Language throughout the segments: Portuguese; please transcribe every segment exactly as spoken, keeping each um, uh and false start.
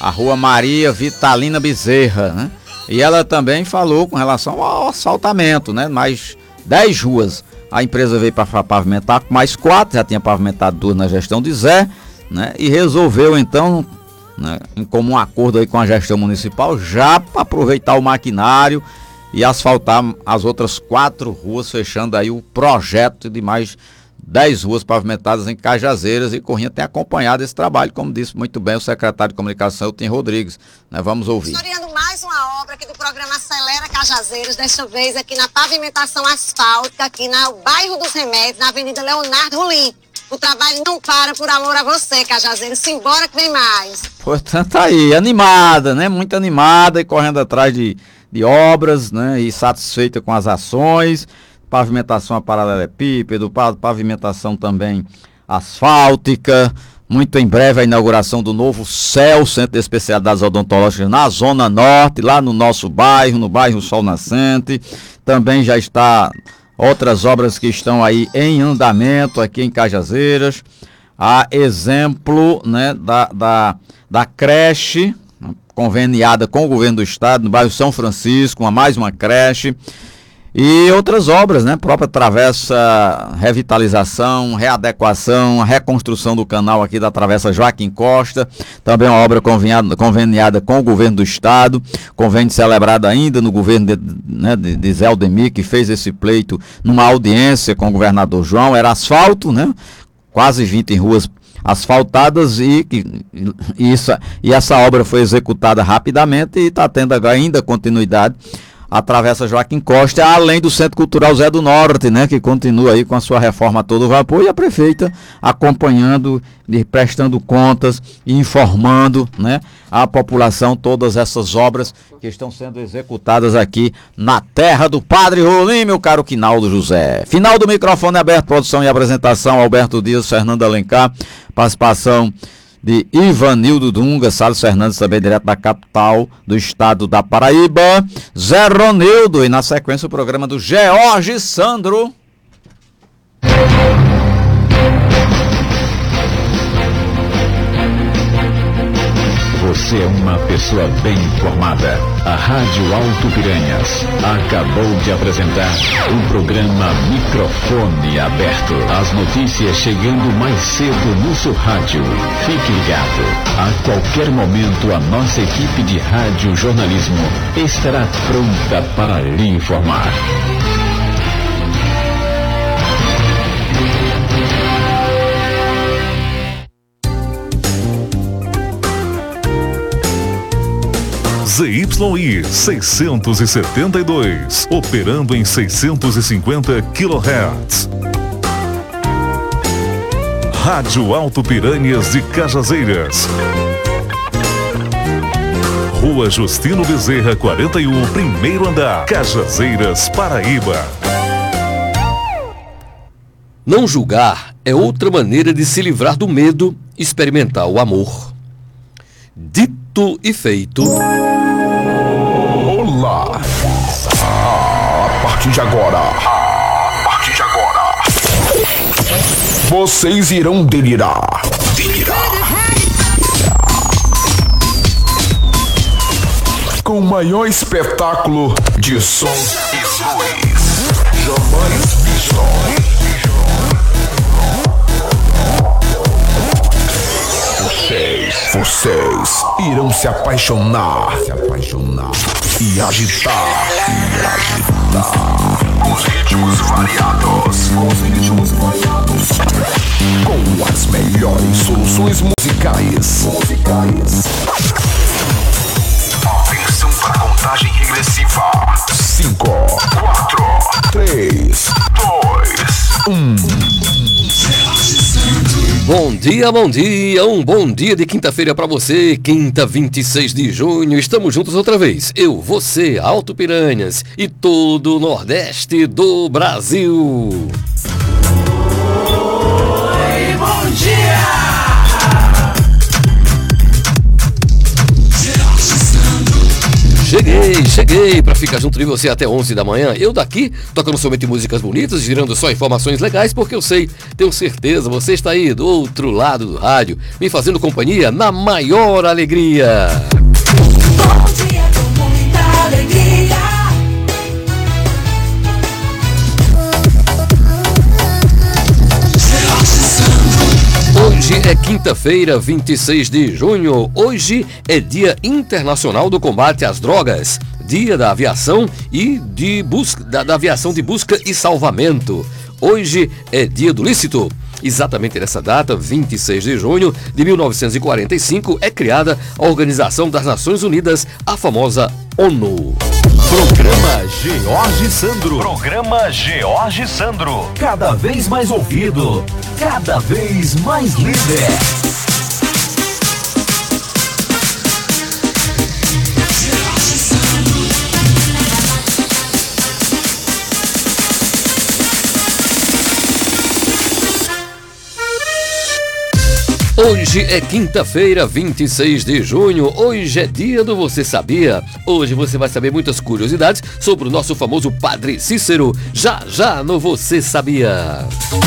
a Rua Maria Vitalina Bezerra, né? E ela também falou com relação ao asfaltamento, né? Mais dez ruas. A empresa veio para pavimentar com mais quatro, já tinha pavimentado duas na gestão de Zé, né? E resolveu então, né, em comum acordo aí com a gestão municipal, já para aproveitar o maquinário e asfaltar as outras quatro ruas, fechando aí o projeto de mais dez ruas pavimentadas em Cajazeiras, e Corrinha tem acompanhado esse trabalho, como disse muito bem o secretário de comunicação, Elton Rodrigues, né? Vamos ouvir. Historiando mais uma obra aqui do programa Acelera Cajazeiras, desta vez aqui na pavimentação asfáltica, aqui no bairro dos Remédios, na Avenida Leonardo Rolim. O trabalho não para por amor a você, Cajazeiras. Simbora que vem mais. Portanto, aí, animada, né? Muito animada e correndo atrás de, de obras, né? E satisfeita com as ações. Pavimentação a paralelepípedo, pavimentação também asfáltica. Muito em breve a inauguração do novo C E L, Centro de Especialidades Odontológicas, na Zona Norte, lá no nosso bairro, no bairro Sol Nascente. Também já está outras obras que estão aí em andamento aqui em Cajazeiras. A exemplo, né, da, da, da creche conveniada com o governo do estado, no bairro São Francisco, uma, mais uma creche. E outras obras, né? Própria travessa, revitalização, readequação, reconstrução do canal aqui da travessa Joaquim Costa. Também uma obra conveniada, conveniada com o governo do estado. Convênio celebrado ainda no governo de, né, de, de Zé Aldemir, que fez esse pleito numa audiência com o governador João. Era asfalto, né? Quase vinte ruas asfaltadas, e, e, e, isso, e essa obra foi executada rapidamente e está tendo ainda continuidade. A travessa Joaquim Costa, além do Centro Cultural Zé do Norte, né, que continua aí com a sua reforma a todo vapor, e a prefeita acompanhando, e prestando contas e informando, né, a população todas essas obras que estão sendo executadas aqui na terra do Padre Rolim, meu caro Quinaldo José. Final do microfone aberto, produção e apresentação, Alberto Dias, Fernando Alencar, participação de Ivanildo Dunga, Salles Fernandes, também direto da capital do estado da Paraíba, Zé Ronildo, e na sequência o programa do George Sandro. Você é uma pessoa bem informada. A Rádio Alto Piranhas acabou de apresentar o programa Microfone Aberto. As notícias chegando mais cedo no seu rádio. Fique ligado. A qualquer momento a nossa equipe de rádio jornalismo estará pronta para lhe informar. Z Y I seiscentos e setenta e dois, operando em seiscentos e cinquenta quilohertz. Rádio Alto Piranhas de Cajazeiras. Rua Justino Bezerra, quarenta e um, primeiro andar, Cajazeiras, Paraíba. Não julgar é outra maneira de se livrar do medo, experimentar o amor. Dito e feito. Olá! Ah, a partir de agora, a partir de agora, vocês irão delirar. Delirar. Com o maior espetáculo de sons e luz jamais visto. Vocês, vocês irão se apaixonar, se apaixonar e agitar, e agitar. Os ritmos variados, os ritmos variados, com as melhores soluções musicais. Musicais. Atenção para a contagem regressiva. Cinco, quatro, três, dois, um. Bom dia, bom dia, um bom dia de quinta-feira pra você, quinta, vinte e seis de junho, estamos juntos outra vez, eu, você, Alto Piranhas e todo o Nordeste do Brasil. Oi, bom dia! Cheguei! Cheguei, cheguei para ficar junto de você até onze da manhã. Eu daqui, tocando somente músicas bonitas, girando só informações legais, porque eu sei, tenho certeza, você está aí do outro lado do rádio, me fazendo companhia na maior alegria. Bom dia com muita alegria. Hoje é quinta-feira, vinte e seis de junho. Hoje é Dia Internacional do Combate às Drogas, Dia da Aviação e de busca, da, da Aviação de Busca e Salvamento. Hoje é Dia do Lícito. Exatamente nessa data, vinte e seis de junho de mil novecentos e quarenta e cinco, é criada a Organização das Nações Unidas, a famosa ONU. Programa George Sandro. Programa George Sandro. Cada vez mais ouvido, cada vez mais líder. Hoje é quinta-feira, vinte e seis de junho. Hoje é dia do Você Sabia. Hoje você vai saber muitas curiosidades sobre o nosso famoso Padre Cícero. Já, já no Você Sabia.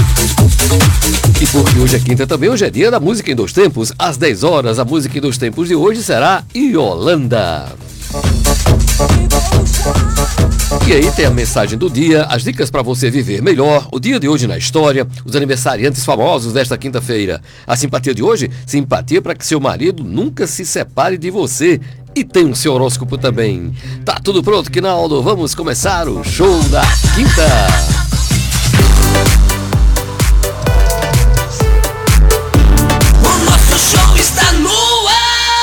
E porque hoje é quinta também, hoje é dia da música em dois tempos. Às dez horas, a música em dois tempos de hoje será Yolanda. E aí tem a mensagem do dia, as dicas para você viver melhor, o dia de hoje na história, os aniversariantes famosos desta quinta-feira. A simpatia de hoje, simpatia para que seu marido nunca se separe de você. E tem o seu horóscopo também. Tá tudo pronto, Quinaldo? Vamos começar o show da quinta. O nosso show está no ar.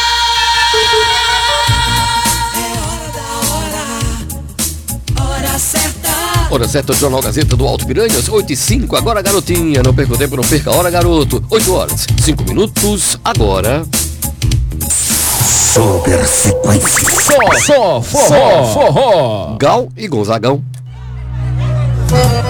Hora certa, Jornal Gazeta do Alto Piranhas, oito e cinco, agora garotinha, não perca o tempo, não perca a hora, garoto. oito horas, cinco minutos, agora. Super sequência. Só, só, forró, forró. Gal e Gonzagão.